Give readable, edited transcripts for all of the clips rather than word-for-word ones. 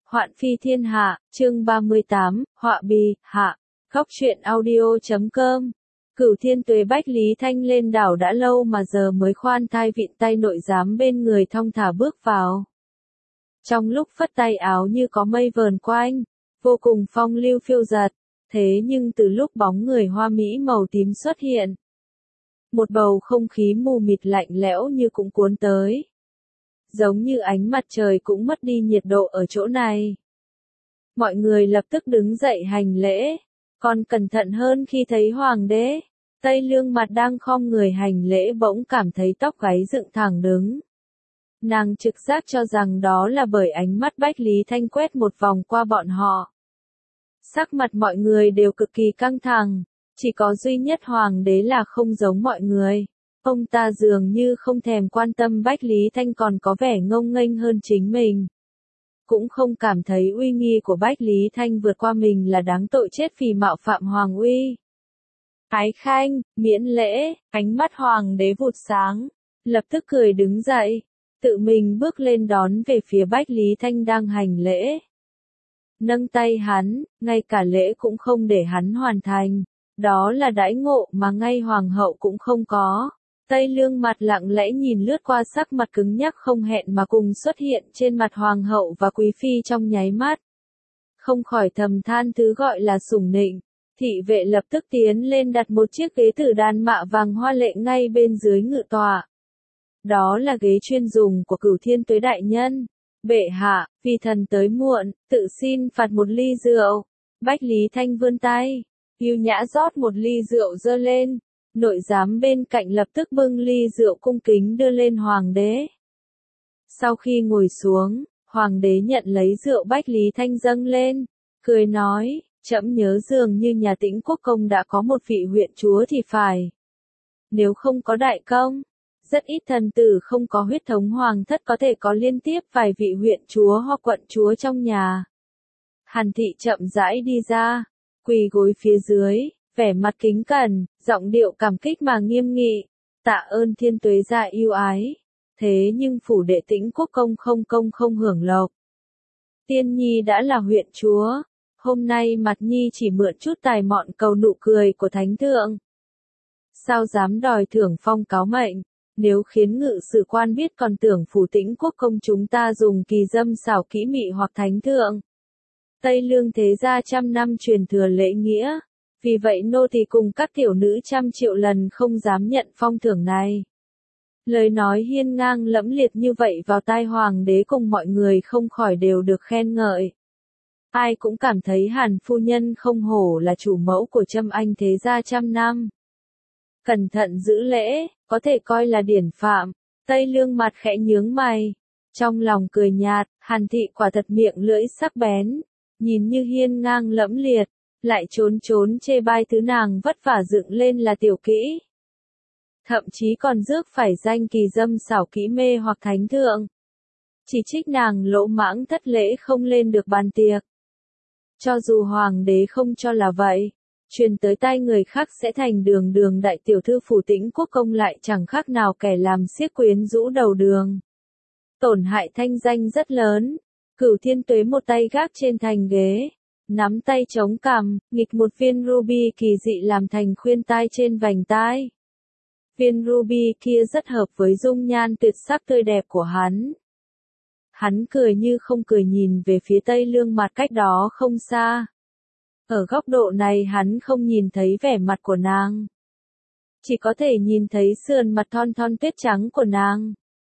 Hoạn phi thiên hạ, chương 38, họa bì, hạ. Góc truyện audio.com. Cửu Thiên Tuế Bách Lý Thanh lên đảo đã lâu mà giờ mới khoan thai vịn tay nội giám bên người thong thả bước vào. Trong lúc phất tay áo như có mây vờn quanh, vô cùng phong lưu phiêu dật, thế nhưng từ lúc bóng người hoa mỹ màu tím xuất hiện, một bầu không khí mù mịt lạnh lẽo như cũng cuốn tới. Giống như ánh mặt trời cũng mất đi nhiệt độ ở chỗ này. Mọi người lập tức đứng dậy hành lễ, còn cẩn thận hơn khi thấy hoàng đế. Tây Lương mặt đang khom người hành lễ bỗng cảm thấy tóc gáy dựng thẳng đứng. Nàng trực giác cho rằng đó là bởi ánh mắt Bách Lý Thanh quét một vòng qua bọn họ. Sắc mặt mọi người đều cực kỳ căng thẳng, chỉ có duy nhất hoàng đế là không giống mọi người. Ông ta dường như không thèm quan tâm Bách Lý Thanh còn có vẻ ngông nghênh hơn chính mình. Cũng không cảm thấy uy nghi của Bách Lý Thanh vượt qua mình là đáng tội chết vì mạo phạm hoàng uy. Ái khanh, miễn lễ, ánh mắt hoàng đế vụt sáng, lập tức cười đứng dậy, tự mình bước lên đón về phía Bách Lý Thanh đang hành lễ. Nâng tay hắn, ngay cả lễ cũng không để hắn hoàn thành, đó là đãi ngộ mà ngay hoàng hậu cũng không có. Tây Lương mặt lặng lẽ nhìn lướt qua sắc mặt cứng nhắc không hẹn mà cùng xuất hiện trên mặt hoàng hậu và quý phi trong nháy mắt. Không khỏi thầm than thứ gọi là sủng nịnh, thị vệ lập tức tiến lên đặt một chiếc ghế tử đàn mạ vàng hoa lệ ngay bên dưới ngự tọa. Đó là ghế chuyên dùng của Cửu Thiên Tuế đại nhân. Bệ hạ, vì thần tới muộn, tự xin phạt một ly rượu. Bách Lý Thanh vươn tay, yêu nhã rót một ly rượu dơ lên. Nội giám bên cạnh lập tức bưng ly rượu cung kính đưa lên hoàng đế. Sau khi ngồi xuống, hoàng đế nhận lấy rượu Bách Lý Thanh dâng lên, cười nói, trẫm nhớ dường như nhà Tĩnh Quốc công đã có một vị huyện chúa thì phải. Nếu không có đại công, rất ít thần tử không có huyết thống hoàng thất có thể có liên tiếp vài vị huyện chúa hoặc quận chúa trong nhà. Hàn Thị chậm rãi đi ra, quỳ gối phía dưới, vẻ mặt kính cẩn, giọng điệu cảm kích mà nghiêm nghị, tạ ơn Thiên Tuế gia yêu ái, thế nhưng phủ đệ Tĩnh Quốc công không hưởng lộc. Tiên nhi đã là huyện chúa, hôm nay mặt nhi chỉ mượn chút tài mọn cầu nụ cười của thánh thượng. Sao dám đòi thưởng phong cáo mệnh, nếu khiến ngự sử quan biết còn tưởng phủ Tĩnh Quốc công chúng ta dùng kỳ dâm xảo kỹ mị hoặc thánh thượng. Tây Lương thế gia trăm năm truyền thừa lễ nghĩa. Vì vậy nô tỳ cùng các tiểu nữ trăm triệu lần không dám nhận phong thưởng này. Lời nói hiên ngang lẫm liệt như vậy vào tai hoàng đế cùng mọi người không khỏi đều được khen ngợi. Ai cũng cảm thấy Hàn phu nhân không hổ là chủ mẫu của Trâm Anh thế gia trăm năm. Cẩn thận giữ lễ, có thể coi là điển phạm. Tây Lương mặt khẽ nhướng mày, trong lòng cười nhạt, Hàn Thị quả thật miệng lưỡi sắc bén, nhìn như hiên ngang lẫm liệt. Lại trốn chê bai thứ nàng vất vả dựng lên là tiểu kỹ. Thậm chí còn rước phải danh kỳ dâm xảo kỹ mê hoặc thánh thượng. Chỉ trích nàng lỗ mãng thất lễ không lên được bàn tiệc. Cho dù hoàng đế không cho là vậy, truyền tới tai người khác sẽ thành đường đại tiểu thư phủ Tĩnh Quốc công lại chẳng khác nào kẻ làm xiếc quyến rũ đầu đường. Tổn hại thanh danh rất lớn. Cửu Thiên Tuế một tay gác trên thành ghế, nắm tay chống cằm, nghịch một viên ruby kỳ dị làm thành khuyên tai trên vành tai. Viên ruby kia rất hợp với dung nhan tuyệt sắc tươi đẹp của hắn. Hắn cười như không cười nhìn về phía Tây Lương mặt cách đó không xa. Ở góc độ này hắn không nhìn thấy vẻ mặt của nàng. Chỉ có thể nhìn thấy sườn mặt thon thon tuyết trắng của nàng.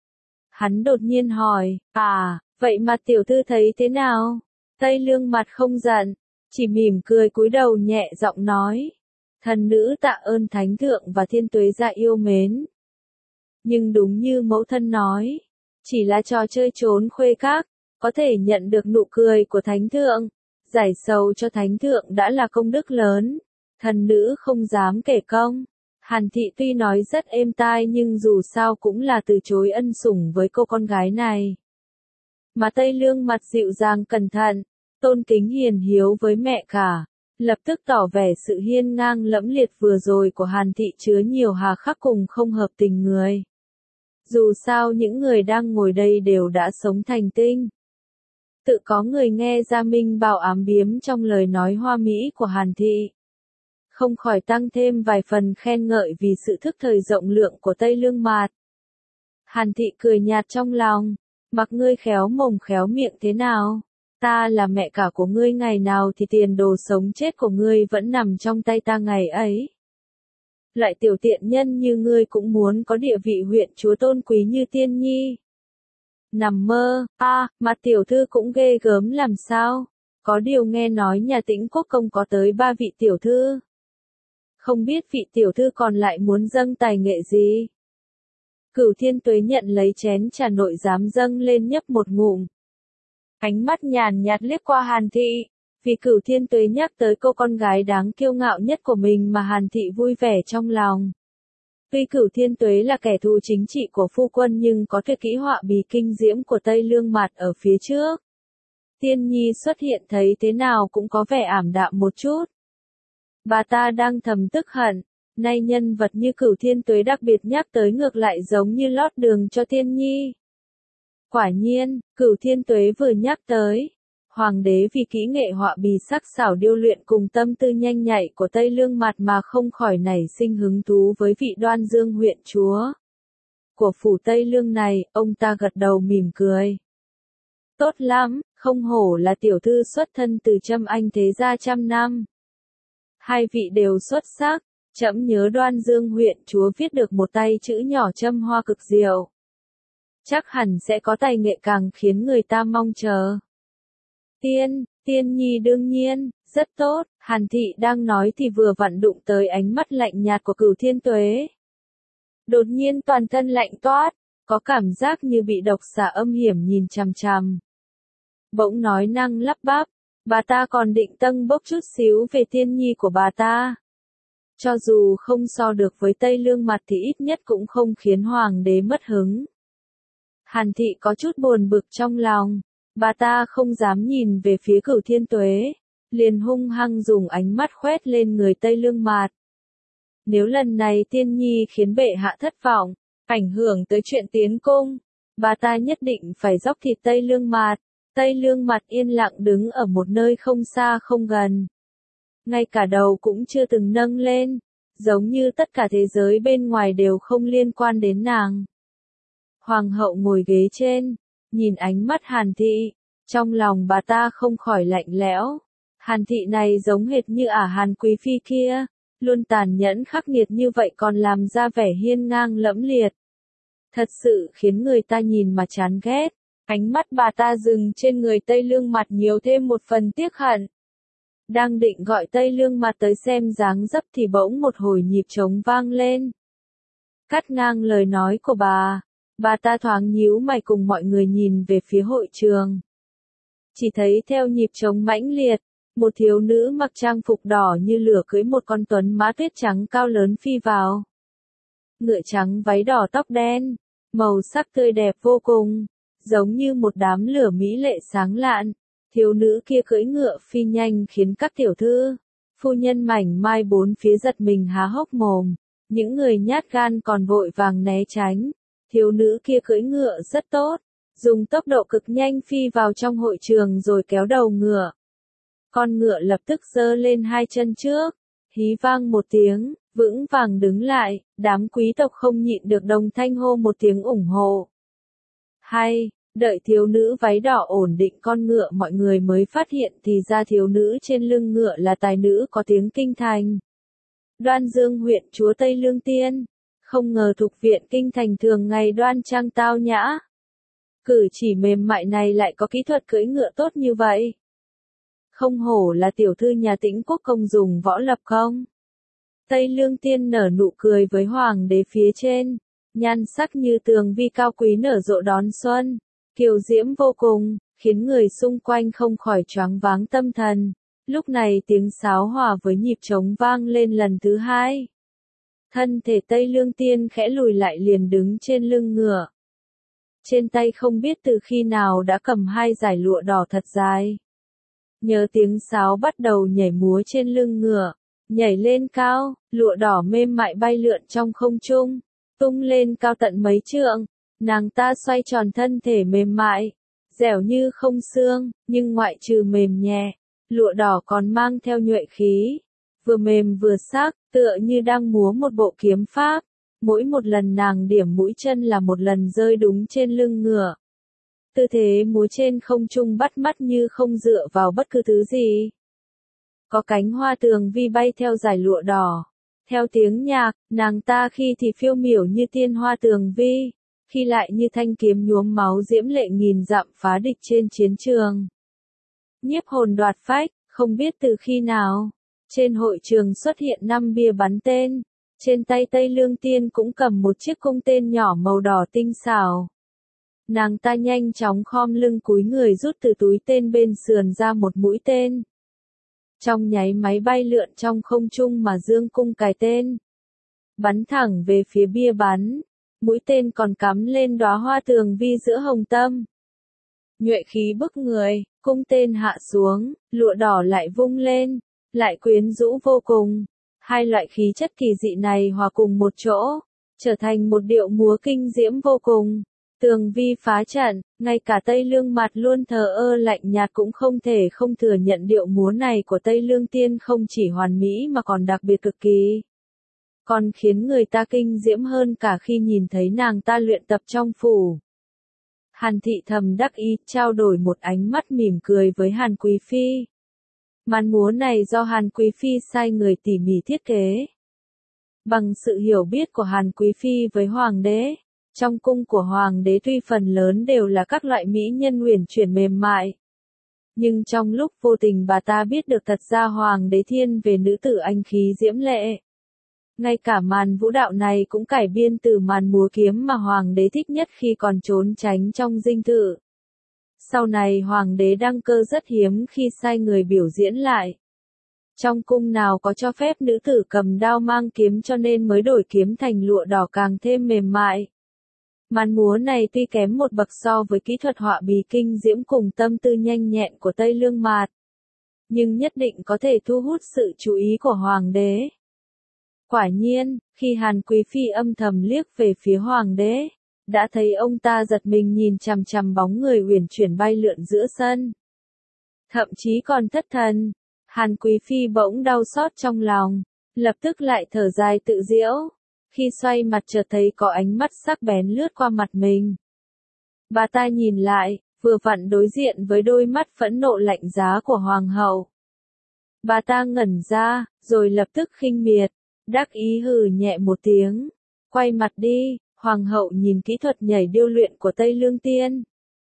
Hắn đột nhiên hỏi, vậy mà tiểu thư thấy thế nào? Tây Lương mặt không giận, chỉ mỉm cười cúi đầu nhẹ giọng nói. Thần nữ tạ ơn thánh thượng và Thiên Tuế gia yêu mến. Nhưng đúng như mẫu thân nói, chỉ là trò chơi trốn khuê các, có thể nhận được nụ cười của thánh thượng, giải sầu cho thánh thượng đã là công đức lớn. Thần nữ không dám kể công. Hàn Thị tuy nói rất êm tai nhưng dù sao cũng là từ chối ân sủng với cô con gái này. Mà Tây Lương mặt dịu dàng cẩn thận, tôn kính hiền hiếu với mẹ cả, lập tức tỏ vẻ sự hiên ngang lẫm liệt vừa rồi của Hàn Thị chứa nhiều hà khắc cùng không hợp tình người. Dù sao những người đang ngồi đây đều đã sống thành tinh. Tự có người nghe ra Minh Bảo ám biếm trong lời nói hoa mỹ của Hàn Thị. Không khỏi tăng thêm vài phần khen ngợi vì sự thức thời rộng lượng của Tây Lương Mạt. Hàn Thị cười nhạt trong lòng, mặc ngươi khéo mồm khéo miệng thế nào, ta là mẹ cả của ngươi ngày nào thì tiền đồ sống chết của ngươi vẫn nằm trong tay ta ngày ấy. Lại tiểu tiện nhân như ngươi cũng muốn có địa vị huyện chúa tôn quý như Tiên Nhi. Nằm mơ, mà tiểu thư cũng ghê gớm làm sao, có điều nghe nói nhà Tĩnh Quốc công có tới 3 vị tiểu thư. Không biết vị tiểu thư còn lại muốn dâng tài nghệ gì? Cửu Thiên Tuế nhận lấy chén trà nội giám dâng lên nhấp một ngụm. Ánh mắt nhàn nhạt liếc qua Hàn Thị, vì Cửu Thiên Tuế nhắc tới cô con gái đáng kiêu ngạo nhất của mình mà Hàn Thị vui vẻ trong lòng. Tuy Cửu Thiên Tuế là kẻ thù chính trị của phu quân nhưng có tuyệt kỹ họa bì kinh diễm của Tây Lương Mạt ở phía trước. Tiên Nhi xuất hiện thấy thế nào cũng có vẻ ảm đạm một chút. Bà ta đang thầm tức hận, nay nhân vật như Cửu Thiên Tuế đặc biệt nhắc tới ngược lại giống như lót đường cho Tiên Nhi. Quả nhiên, Cửu Thiên Tuế vừa nhắc tới, hoàng đế vì kỹ nghệ họa bì sắc xảo điêu luyện cùng tâm tư nhanh nhạy của Tây Lương Mạt mà không khỏi nảy sinh hứng thú với vị Đoan Dương huyện chúa của phủ Tây Lương này, ông ta gật đầu mỉm cười. Tốt lắm, không hổ là tiểu thư xuất thân từ Trâm Anh thế gia trăm năm. Hai vị đều xuất sắc, trẫm nhớ Đoan Dương huyện chúa viết được một tay chữ nhỏ Trâm hoa cực diệu. Chắc hẳn sẽ có tài nghệ càng khiến người ta mong chờ. Tiên Nhi đương nhiên, rất tốt, Hàn Thị đang nói thì vừa vặn đụng tới ánh mắt lạnh nhạt của Cửu Thiên Tuế. Đột nhiên toàn thân lạnh toát, có cảm giác như bị độc xà âm hiểm nhìn chằm chằm. Bỗng nói năng lắp bắp, bà ta còn định tâng bốc chút xíu về Tiên Nhi của bà ta. Cho dù không so được với Tây Lương Mạt thì ít nhất cũng không khiến hoàng đế mất hứng. Hàn Thị có chút buồn bực trong lòng, bà ta không dám nhìn về phía Cửu Thiên Tuế, liền hung hăng dùng ánh mắt khoét lên người Tây Lương Mạt. Nếu lần này Tiên Nhi khiến bệ hạ thất vọng, ảnh hưởng tới chuyện tiến cung, bà ta nhất định phải dốc thịt Tây Lương Mạt. Tây Lương Mạt yên lặng đứng ở một nơi không xa không gần. Ngay cả đầu cũng chưa từng nâng lên, giống như tất cả thế giới bên ngoài đều không liên quan đến nàng. Hoàng hậu ngồi ghế trên, nhìn ánh mắt Hàn Thị, trong lòng bà ta không khỏi lạnh lẽo. Hàn Thị này giống hệt như Hàn Quý Phi kia, luôn tàn nhẫn khắc nghiệt như vậy còn làm ra vẻ hiên ngang lẫm liệt. Thật sự khiến người ta nhìn mà chán ghét. Ánh mắt bà ta dừng trên người Tây Lương Mạt nhiều thêm một phần tiếc hận. Đang định gọi Tây Lương Mạt tới xem dáng dấp thì bỗng một hồi nhịp trống vang lên. Cắt ngang lời nói của bà ta thoáng nhíu mày cùng mọi người nhìn về phía hội trường. Chỉ thấy theo nhịp trống mãnh liệt, một thiếu nữ mặc trang phục đỏ như lửa cưỡi một con tuấn mã tuyết trắng cao lớn phi vào. Ngựa trắng váy đỏ tóc đen, màu sắc tươi đẹp vô cùng, giống như một đám lửa mỹ lệ sáng lạn. Thiếu nữ kia cưỡi ngựa phi nhanh khiến các tiểu thư, phu nhân mảnh mai bốn phía giật mình há hốc mồm, những người nhát gan còn vội vàng né tránh. Thiếu nữ kia cưỡi ngựa rất tốt, dùng tốc độ cực nhanh phi vào trong hội trường rồi kéo đầu ngựa. Con ngựa lập tức giơ lên hai chân trước, hí vang một tiếng, vững vàng đứng lại, đám quý tộc không nhịn được đồng thanh hô một tiếng ủng hộ. Hay, đợi thiếu nữ váy đỏ ổn định con ngựa mọi người mới phát hiện thì ra thiếu nữ trên lưng ngựa là tài nữ có tiếng kinh thành. Đoan Dương huyện chúa Tây Lương Tiên, không ngờ Thục viện kinh thành thường ngày đoan trang tao nhã. Cử chỉ mềm mại này lại có kỹ thuật cưỡi ngựa tốt như vậy. Không hổ là tiểu thư nhà Tĩnh Quốc công dùng võ lập không? Tây Lương Tiên nở nụ cười với hoàng đế phía trên, nhan sắc như tường vi cao quý nở rộ đón xuân, kiều diễm vô cùng, khiến người xung quanh không khỏi choáng váng tâm thần. Lúc này tiếng sáo hòa với nhịp trống vang lên lần thứ hai. Thân thể Tây Lương Tiên khẽ lùi lại liền đứng trên lưng ngựa. Trên tay không biết từ khi nào đã cầm hai dải lụa đỏ thật dài. Nhớ tiếng sáo bắt đầu nhảy múa trên lưng ngựa, nhảy lên cao, lụa đỏ mềm mại bay lượn trong không trung, tung lên cao tận mấy trượng, nàng ta xoay tròn thân thể mềm mại, dẻo như không xương, nhưng ngoại trừ mềm nhẹ, lụa đỏ còn mang theo nhuệ khí, vừa mềm vừa sắc, tựa như đang múa một bộ kiếm pháp. Mỗi một lần nàng điểm mũi chân là một lần rơi đúng trên lưng ngựa. Tư thế múa trên không trung bắt mắt như không dựa vào bất cứ thứ gì. Có cánh hoa tường vi bay theo dải lụa đỏ. Theo tiếng nhạc, nàng ta khi thì phiêu miểu như tiên hoa tường vi, khi lại như thanh kiếm nhuốm máu diễm lệ nghìn dặm phá địch trên chiến trường. Nhiếp hồn đoạt phách, không biết từ khi nào, trên hội trường xuất hiện 5 bia bắn tên, trên tay Tây Lương Tiên cũng cầm một chiếc cung tên nhỏ màu đỏ tinh xảo. Nàng ta nhanh chóng khom lưng cúi người rút từ túi tên bên sườn ra một mũi tên. Trong nháy máy bay lượn trong không trung mà dương cung cài tên. Bắn thẳng về phía bia bắn, mũi tên còn cắm lên đóa hoa tường vi giữa hồng tâm. Nhuệ khí bức người, cung tên hạ xuống, lụa đỏ lại vung lên, lại quyến rũ vô cùng. Hai loại khí chất kỳ dị này hòa cùng một chỗ, trở thành một điệu múa kinh diễm vô cùng. Tường vi phá trận, ngay cả Tây Lương Mặt luôn thờ ơ lạnh nhạt cũng không thể không thừa nhận điệu múa này của Tây Lương Tiên không chỉ hoàn mỹ mà còn đặc biệt cực kỳ. Còn khiến người ta kinh diễm hơn cả khi nhìn thấy nàng ta luyện tập trong phủ. Hàn Thị thầm đắc ý trao đổi một ánh mắt mỉm cười với Hàn Quý Phi. Màn múa này do Hàn Quý Phi sai người tỉ mỉ thiết kế. Bằng sự hiểu biết của Hàn Quý Phi với Hoàng đế, trong cung của Hoàng đế tuy phần lớn đều là các loại mỹ nhân uyển chuyển mềm mại. Nhưng trong lúc vô tình bà ta biết được thật ra Hoàng đế thiên về nữ tử anh khí diễm lệ. Ngay cả màn vũ đạo này cũng cải biên từ màn múa kiếm mà Hoàng đế thích nhất khi còn trốn tránh trong dinh thự. Sau này Hoàng đế đăng cơ rất hiếm khi sai người biểu diễn lại. Trong cung nào có cho phép nữ tử cầm đao mang kiếm cho nên mới đổi kiếm thành lụa đỏ càng thêm mềm mại. Màn múa này tuy kém một bậc so với kỹ thuật họa bì kinh diễm cùng tâm tư nhanh nhẹn của Tây Lương Mạt, nhưng nhất định có thể thu hút sự chú ý của Hoàng đế. Quả nhiên, khi Hàn Quý Phi âm thầm liếc về phía Hoàng đế, đã thấy ông ta giật mình nhìn chằm chằm bóng người uyển chuyển bay lượn giữa sân. Thậm chí còn thất thần, Hàn Quý Phi bỗng đau xót trong lòng, lập tức lại thở dài tự giễu. Khi xoay mặt chợt thấy có ánh mắt sắc bén lướt qua mặt mình. Bà ta nhìn lại, vừa vặn đối diện với đôi mắt phẫn nộ lạnh giá của Hoàng hậu. Bà ta ngẩn ra, rồi lập tức khinh miệt, đắc ý hừ nhẹ một tiếng. Quay mặt đi, Hoàng hậu nhìn kỹ thuật nhảy điêu luyện của Tây Lương Tiên.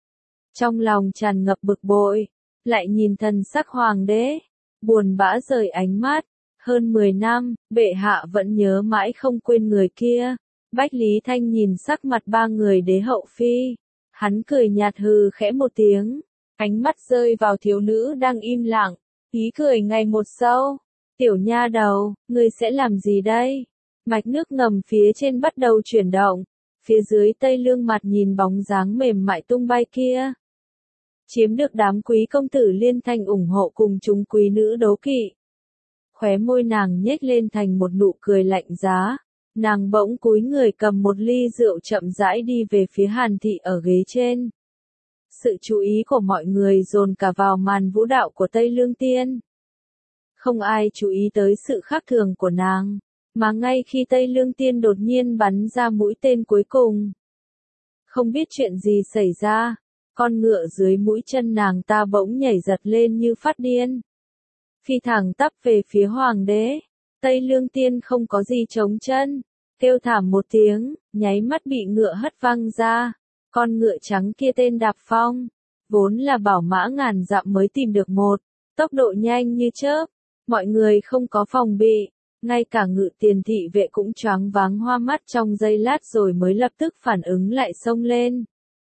Trong lòng tràn ngập bực bội, lại nhìn thần sắc Hoàng đế, buồn bã rời ánh mắt. Hơn 10 năm, bệ hạ vẫn nhớ mãi không quên người kia. Bách Lý Thanh nhìn sắc mặt ba người đế hậu phi. Hắn cười nhạt hừ khẽ một tiếng. Ánh mắt rơi vào thiếu nữ đang im lặng. Ý cười ngày một sâu. Tiểu nha đầu, ngươi sẽ làm gì đây? Mạch nước ngầm phía trên bắt đầu chuyển động. Phía dưới Tây Lương Mặt nhìn bóng dáng mềm mại tung bay kia. Chiếm được đám quý công tử liên thanh ủng hộ cùng chúng quý nữ đố kỵ. Khóe môi nàng nhếch lên thành một nụ cười lạnh giá. Nàng bỗng cúi người cầm một ly rượu chậm rãi đi về phía Hàn Thị ở ghế trên. Sự chú ý của mọi người dồn cả vào màn vũ đạo của Tây Lương Tiên. Không ai chú ý tới sự khác thường của nàng, mà ngay khi Tây Lương Tiên đột nhiên bắn ra mũi tên cuối cùng. Không biết chuyện gì xảy ra, con ngựa dưới mũi chân nàng ta bỗng nhảy giật lên như phát điên. Phi thẳng tắp về phía Hoàng đế, Tây Lương Tiên không có gì chống chân, kêu thảm một tiếng, nháy mắt bị ngựa hất văng ra. Con ngựa trắng kia tên Đạp Phong, vốn là bảo mã ngàn dặm mới tìm được một, tốc độ nhanh như chớp, mọi người không có phòng bị, ngay cả Ngự Tiền thị vệ cũng choáng váng hoa mắt trong giây lát rồi mới lập tức phản ứng lại xông lên.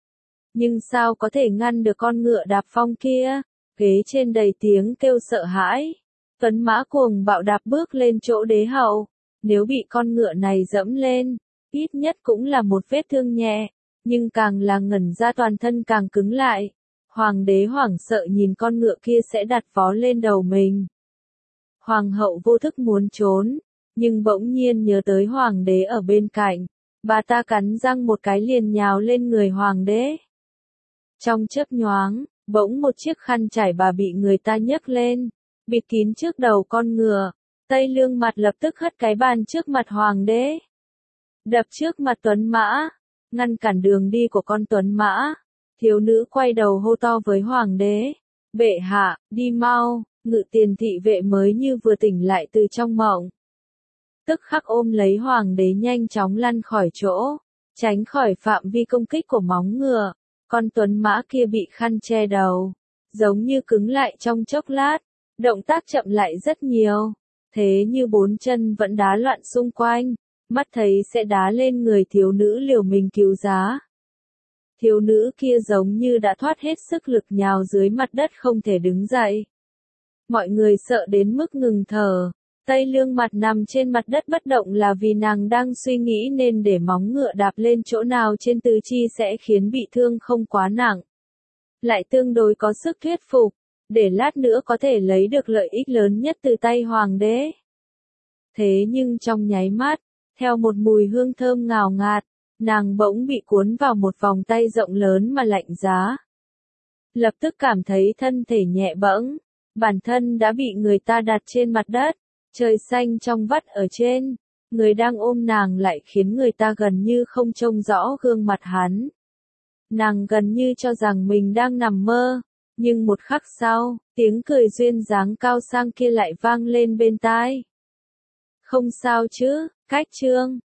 Nhưng sao có thể ngăn được con ngựa Đạp Phong kia? Ghế trên đầy tiếng kêu sợ hãi. Tuấn mã cuồng bạo đạp bước lên chỗ đế hậu. Nếu bị con ngựa này dẫm lên, ít nhất cũng là một vết thương nhẹ, nhưng càng là ngẩn ra toàn thân càng cứng lại. Hoàng đế hoảng sợ nhìn con ngựa kia sẽ đặt vó lên đầu mình. Hoàng hậu vô thức muốn trốn, nhưng bỗng nhiên nhớ tới hoàng đế ở bên cạnh. Bà ta cắn răng một cái liền nhào lên người hoàng đế. Trong chớp nhoáng, bỗng một chiếc khăn trải bà bị người ta nhấc lên, bịt kín trước đầu con ngựa. Tây Lương Mặt lập tức hất cái bàn trước mặt hoàng đế, đập trước mặt tuấn mã, ngăn cản đường đi của con tuấn mã. Thiếu nữ quay đầu hô to với hoàng đế, bệ hạ, đi mau. Ngự tiền thị vệ mới như vừa tỉnh lại từ trong mộng, tức khắc ôm lấy hoàng đế nhanh chóng lăn khỏi chỗ, tránh khỏi phạm vi công kích của móng ngựa. Con tuấn mã kia bị khăn che đầu, giống như cứng lại trong chốc lát, động tác chậm lại rất nhiều, thế như bốn chân vẫn đá loạn xung quanh, mắt thấy sẽ đá lên người thiếu nữ liều mình cứu giá. Thiếu nữ kia giống như đã thoát hết sức lực nhào dưới mặt đất không thể đứng dậy. Mọi người sợ đến mức ngừng thở. Tây Lương Mặt nằm trên mặt đất bất động là vì nàng đang suy nghĩ nên để móng ngựa đạp lên chỗ nào trên tứ chi sẽ khiến bị thương không quá nặng, lại tương đối có sức thuyết phục, để lát nữa có thể lấy được lợi ích lớn nhất từ tay hoàng đế. Thế nhưng trong nháy mắt, theo một mùi hương thơm ngào ngạt, nàng bỗng bị cuốn vào một vòng tay rộng lớn mà lạnh giá. Lập tức cảm thấy thân thể nhẹ bẫng, bản thân đã bị người ta đặt trên mặt đất, trời xanh trong vắt ở trên, người đang ôm nàng lại khiến người ta gần như không trông rõ gương mặt hắn. Nàng gần như cho rằng mình đang nằm mơ, nhưng một khắc sau, tiếng cười duyên dáng cao sang kia lại vang lên bên tai. Không sao chứ, Cách Trương.